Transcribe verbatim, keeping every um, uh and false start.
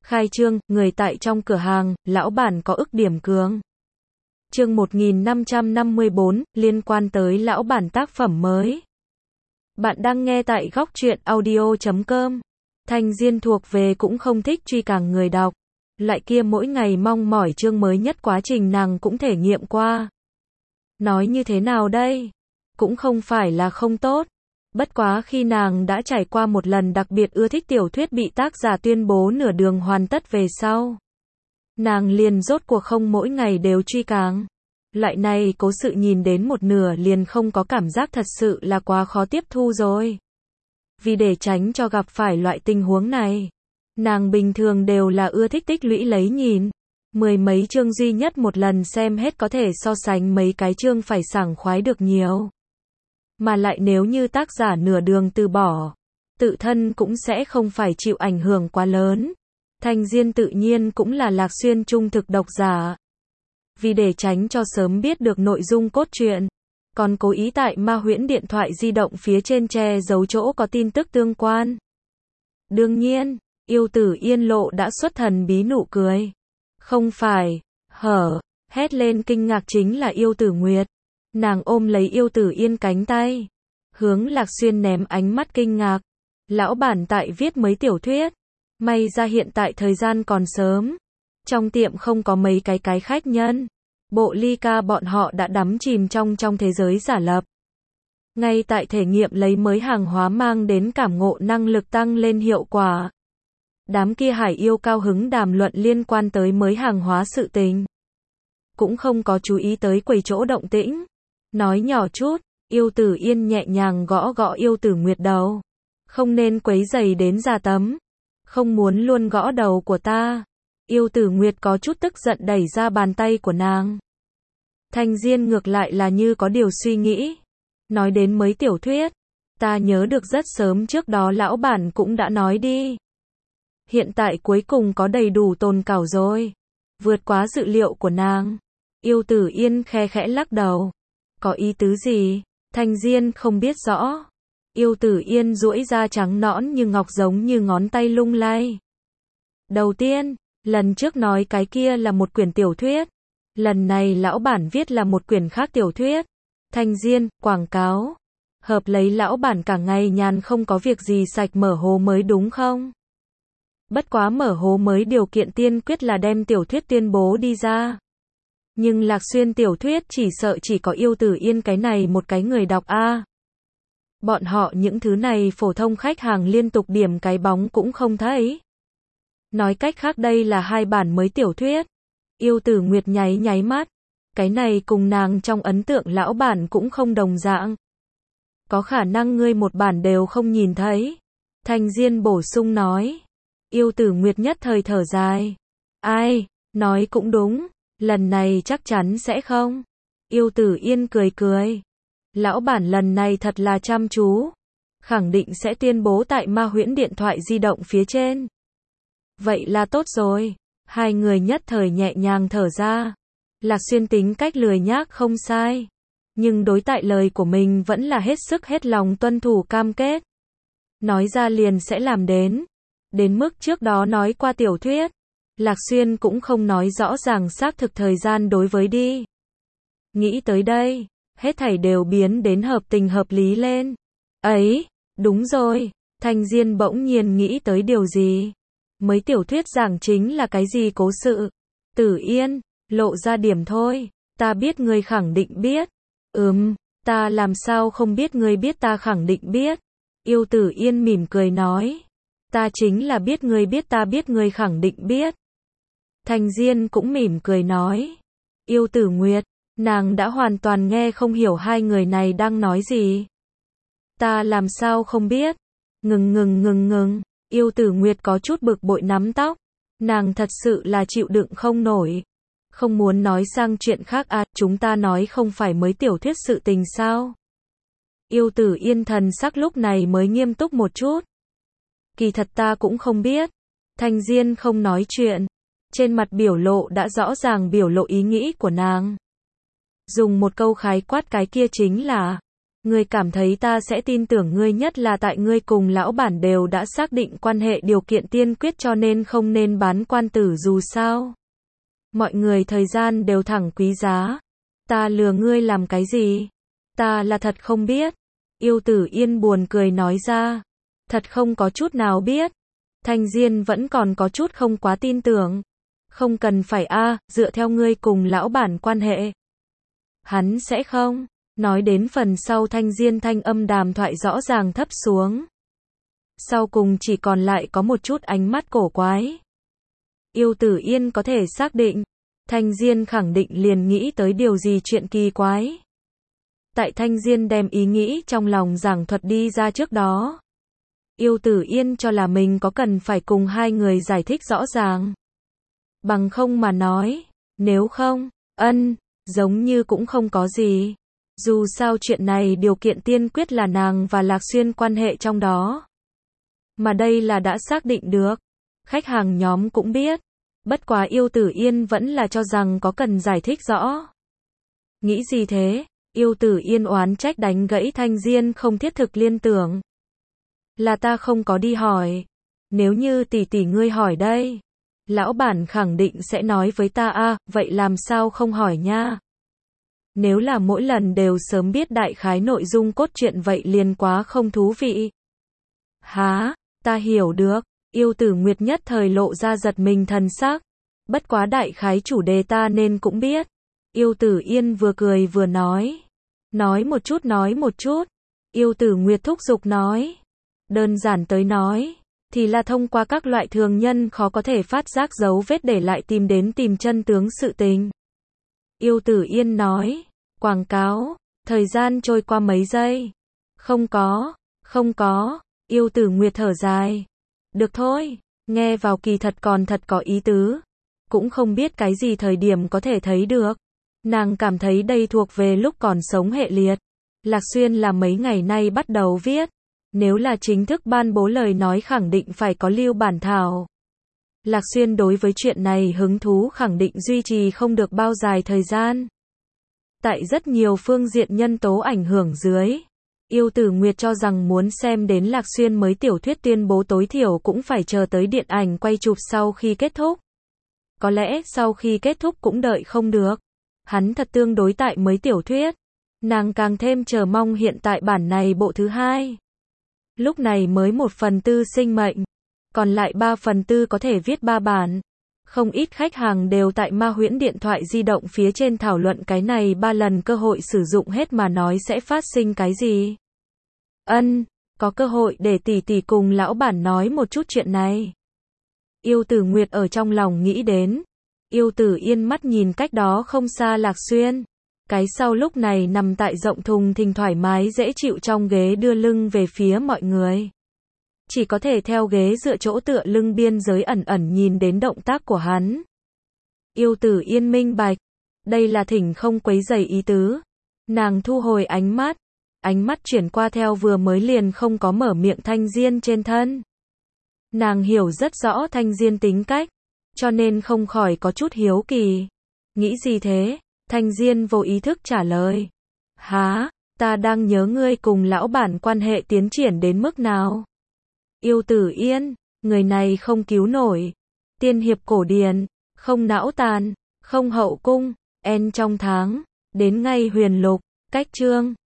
Khai trương, người tại trong cửa hàng, lão bản có ức điểm cường. Chương một nghìn năm trăm năm mươi bốn, liên quan tới lão bản tác phẩm mới. Bạn đang nghe tại góc truyện audio chấm com. Thanh Diên thuộc về cũng không thích truy càng người đọc. Loại kia mỗi ngày mong mỏi chương mới nhất quá trình nàng cũng thể nghiệm qua. Nói như thế nào đây? Cũng không phải là không tốt. Bất quá khi nàng đã trải qua một lần đặc biệt ưa thích tiểu thuyết bị tác giả tuyên bố nửa đường hoàn tất về sau. Nàng liền rốt cuộc không mỗi ngày đều truy càng. Loại này cố sự nhìn đến một nửa liền không có cảm giác thật sự là quá khó tiếp thu rồi. Vì để tránh cho gặp phải loại tình huống này, nàng bình thường đều là ưa thích tích lũy lấy nhìn. Mười mấy chương duy nhất một lần xem hết có thể so sánh mấy cái chương phải sảng khoái được nhiều. Mà lại nếu như tác giả nửa đường từ bỏ, tự thân cũng sẽ không phải chịu ảnh hưởng quá lớn. Thanh Diên tự nhiên cũng là Lạc Xuyên trung thực độc giả. Vì để tránh cho sớm biết được nội dung cốt truyện, còn cố ý tại ma huyễn điện thoại di động phía trên che giấu chỗ có tin tức tương quan. Đương nhiên, Yêu Tử Yên lộ đã xuất thần bí nụ cười. Không phải, hở, hét lên kinh ngạc chính là Yêu Tử Nguyệt. Nàng ôm lấy Yêu Tử Yên cánh tay, hướng Lạc Xuyên ném ánh mắt kinh ngạc. Lão bản tại viết mấy tiểu thuyết, may ra hiện tại thời gian còn sớm. Trong tiệm không có mấy cái cái khách nhân. Bộ ly ca bọn họ đã đắm chìm trong trong thế giới giả lập. Ngay tại thể nghiệm lấy mới hàng hóa mang đến cảm ngộ năng lực tăng lên hiệu quả. Đám kia hải yêu cao hứng đàm luận liên quan tới mới hàng hóa sự tình. Cũng không có chú ý tới quầy chỗ động tĩnh. Nói nhỏ chút, Yêu Tử Yên nhẹ nhàng gõ gõ Yêu Tử Nguyệt đầu. Không nên quấy rầy đến già tấm. Không muốn luôn gõ đầu của ta. Yêu Tử Nguyệt có chút tức giận đẩy ra bàn tay của nàng. Thanh Diên ngược lại là như có điều suy nghĩ. Nói đến mấy tiểu thuyết, ta nhớ được rất sớm trước đó lão bản cũng đã nói đi. Hiện tại cuối cùng có đầy đủ tồn cảo rồi. Vượt quá dự liệu của nàng. Yêu Tử Yên khe khẽ lắc đầu. Có ý tứ gì? Thanh Diên không biết rõ. Yêu Tử Yên duỗi ra trắng nõn như ngọc giống như ngón tay lung lay. Đầu tiên, lần trước nói cái kia là một quyển tiểu thuyết. Lần này lão bản viết là một quyển khác tiểu thuyết. Thanh Diên, quảng cáo. Hợp lấy lão bản cả ngày nhàn không có việc gì sạch mở hố mới đúng không? Bất quá mở hố mới điều kiện tiên quyết là đem tiểu thuyết tuyên bố đi ra. Nhưng Lạc Xuyên tiểu thuyết chỉ sợ chỉ có Yêu Tử Yên cái này một cái người đọc a. À. Bọn họ những thứ này phổ thông khách hàng liên tục điểm cái bóng cũng không thấy. Nói cách khác đây là hai bản mới tiểu thuyết. Yêu Tử Nguyệt nháy nháy mắt. Cái này cùng nàng trong ấn tượng lão bản cũng không đồng dạng. Có khả năng ngươi một bản đều không nhìn thấy. Thanh Diên bổ sung nói. Yêu Tử Nguyệt nhất thời thở dài. Ai, nói cũng đúng. Lần này chắc chắn sẽ không. Yêu Tử Yên cười cười. Lão bản lần này thật là chăm chú. Khẳng định sẽ tuyên bố tại ma huyễn điện thoại di động phía trên. Vậy là tốt rồi. Hai người nhất thời nhẹ nhàng thở ra. Lạc Xuyên tính cách lười nhác không sai. Nhưng đối tại lời của mình vẫn là hết sức hết lòng tuân thủ cam kết. Nói ra liền sẽ làm đến. Đến mức trước đó nói qua tiểu thuyết. Lạc Xuyên cũng không nói rõ ràng xác thực thời gian đối với đi. Nghĩ tới đây, hết thảy đều biến đến hợp tình hợp lý lên. Ấy, đúng rồi, Thanh Diên bỗng nhiên nghĩ tới điều gì. Mới tiểu thuyết giảng chính là cái gì cố sự. Tử Yên, lộ ra điểm thôi, ta biết ngươi khẳng định biết. Ừm, ta làm sao không biết ngươi biết ta khẳng định biết. Yêu Tử Yên mỉm cười nói. Ta chính là biết ngươi biết ta biết ngươi khẳng định biết. Thanh Diên cũng mỉm cười nói. Yêu Tử Nguyệt, nàng đã hoàn toàn nghe không hiểu hai người này đang nói gì. Ta làm sao không biết. Ngừng ngừng ngừng ngừng. Yêu Tử Nguyệt có chút bực bội nắm tóc. Nàng thật sự là chịu đựng không nổi. Không muốn nói sang chuyện khác à, chúng ta nói không phải mới tiểu thuyết sự tình sao. Yêu Tử Yên thần sắc lúc này mới nghiêm túc một chút. Kỳ thật ta cũng không biết. Thanh Diên không nói chuyện. Trên mặt biểu lộ đã rõ ràng biểu lộ ý nghĩ của nàng. Dùng một câu khái quát cái kia chính là, Ngươi cảm thấy ta sẽ tin tưởng ngươi nhất là tại ngươi cùng lão bản đều đã xác định quan hệ điều kiện tiên quyết cho nên không nên bán quan tử dù sao. Mọi người thời gian đều thẳng quý giá. Ta lừa ngươi làm cái gì? Ta là thật không biết. Yêu Tử Yên buồn cười nói ra. Thật không có chút nào biết. Thanh Diên vẫn còn có chút không quá tin tưởng. Không cần phải a, dựa theo ngươi cùng lão bản quan hệ. Hắn sẽ không. Nói đến phần sau Thanh Diên thanh âm đàm thoại rõ ràng thấp xuống. Sau cùng chỉ còn lại có một chút ánh mắt cổ quái. Yêu Tử Yên có thể xác định. Thanh Diên khẳng định liền nghĩ tới điều gì chuyện kỳ quái. Tại Thanh Diên đem ý nghĩ trong lòng giảng thuật đi ra trước đó. Yêu Tử Yên cho là mình có cần phải cùng hai người giải thích rõ ràng. Bằng không mà nói, nếu không, ân, giống như cũng không có gì. Dù sao chuyện này điều kiện tiên quyết là nàng và Lạc Xuyên quan hệ trong đó. Mà đây là đã xác định được. Khách hàng nhóm cũng biết. Bất quá Yêu Tử Yên vẫn là cho rằng có cần giải thích rõ. Nghĩ gì thế? Yêu Tử Yên oán trách đánh gãy Thanh Diên không thiết thực liên tưởng. Là ta không có đi hỏi. Nếu như tỷ tỷ ngươi hỏi đây. Lão bản khẳng định sẽ nói với ta a, vậy làm sao không hỏi nha. Nếu là mỗi lần đều sớm biết đại khái nội dung cốt truyện vậy liền quá không thú vị. Hả, ta hiểu được. Yêu Tử Nguyệt nhất thời lộ ra giật mình thần sắc. Bất quá đại khái chủ đề ta nên cũng biết. Yêu Tử Yên vừa cười vừa nói. Nói một chút nói một chút. Yêu Tử Nguyệt thúc giục nói. Đơn giản tới nói. Thì là thông qua các loại thường nhân khó có thể phát giác dấu vết để lại tìm đến tìm chân tướng sự tình. Yêu Tử Yên nói. Quảng cáo. Thời gian trôi qua mấy giây. Không có. Không có. Yêu Tử Nguyệt thở dài. Được thôi. Nghe vào kỳ thật còn thật có ý tứ. Cũng không biết cái gì thời điểm có thể thấy được. Nàng cảm thấy đây thuộc về lúc còn sống hệ liệt. Lạc Xuyên là mấy ngày nay bắt đầu viết. Nếu là chính thức ban bố lời nói khẳng định phải có lưu bản thảo. Lạc Xuyên đối với chuyện này hứng thú khẳng định duy trì không được bao dài thời gian. Tại rất nhiều phương diện nhân tố ảnh hưởng dưới. Yêu Tử Nguyệt cho rằng muốn xem đến Lạc Xuyên mới tiểu thuyết tuyên bố tối thiểu cũng phải chờ tới điện ảnh quay chụp sau khi kết thúc. Có lẽ sau khi kết thúc cũng đợi không được. Hắn thật tương đối tại mới tiểu thuyết. Nàng càng thêm chờ mong hiện tại bản này bộ thứ hai. Lúc này mới một phần tư sinh mệnh. Còn lại ba phần tư có thể viết ba bản. Không ít khách hàng đều tại Ma Huyễn điện thoại di động phía trên thảo luận cái này ba lần cơ hội sử dụng hết mà nói sẽ phát sinh cái gì. Ân, có cơ hội để tỷ tỷ cùng lão bản nói một chút chuyện này. Yêu Tử Nguyệt ở trong lòng nghĩ đến. Yêu Tử Yên mắt nhìn cách đó không xa Lạc Xuyên. Cái sau lúc này nằm tại rộng thùng thình thoải mái dễ chịu trong ghế đưa lưng về phía mọi người. Chỉ có thể theo ghế dựa chỗ tựa lưng biên giới ẩn ẩn nhìn đến động tác của hắn. Yêu Tử Yên minh bạch. Đây là thỉnh không quấy rầy ý tứ. Nàng thu hồi ánh mắt. Ánh mắt chuyển qua theo vừa mới liền không có mở miệng Thanh Diên trên thân. Nàng hiểu rất rõ Thanh Diên tính cách. Cho nên không khỏi có chút hiếu kỳ. Nghĩ gì thế? Thanh Diên vô ý thức trả lời. Hả? Ta đang nhớ ngươi cùng lão bản quan hệ tiến triển đến mức nào? Yêu Tử Yên, người này không cứu nổi. Tiên hiệp cổ điển, không não tàn, không hậu cung, en trong tháng, đến ngay huyền lục, cách chương.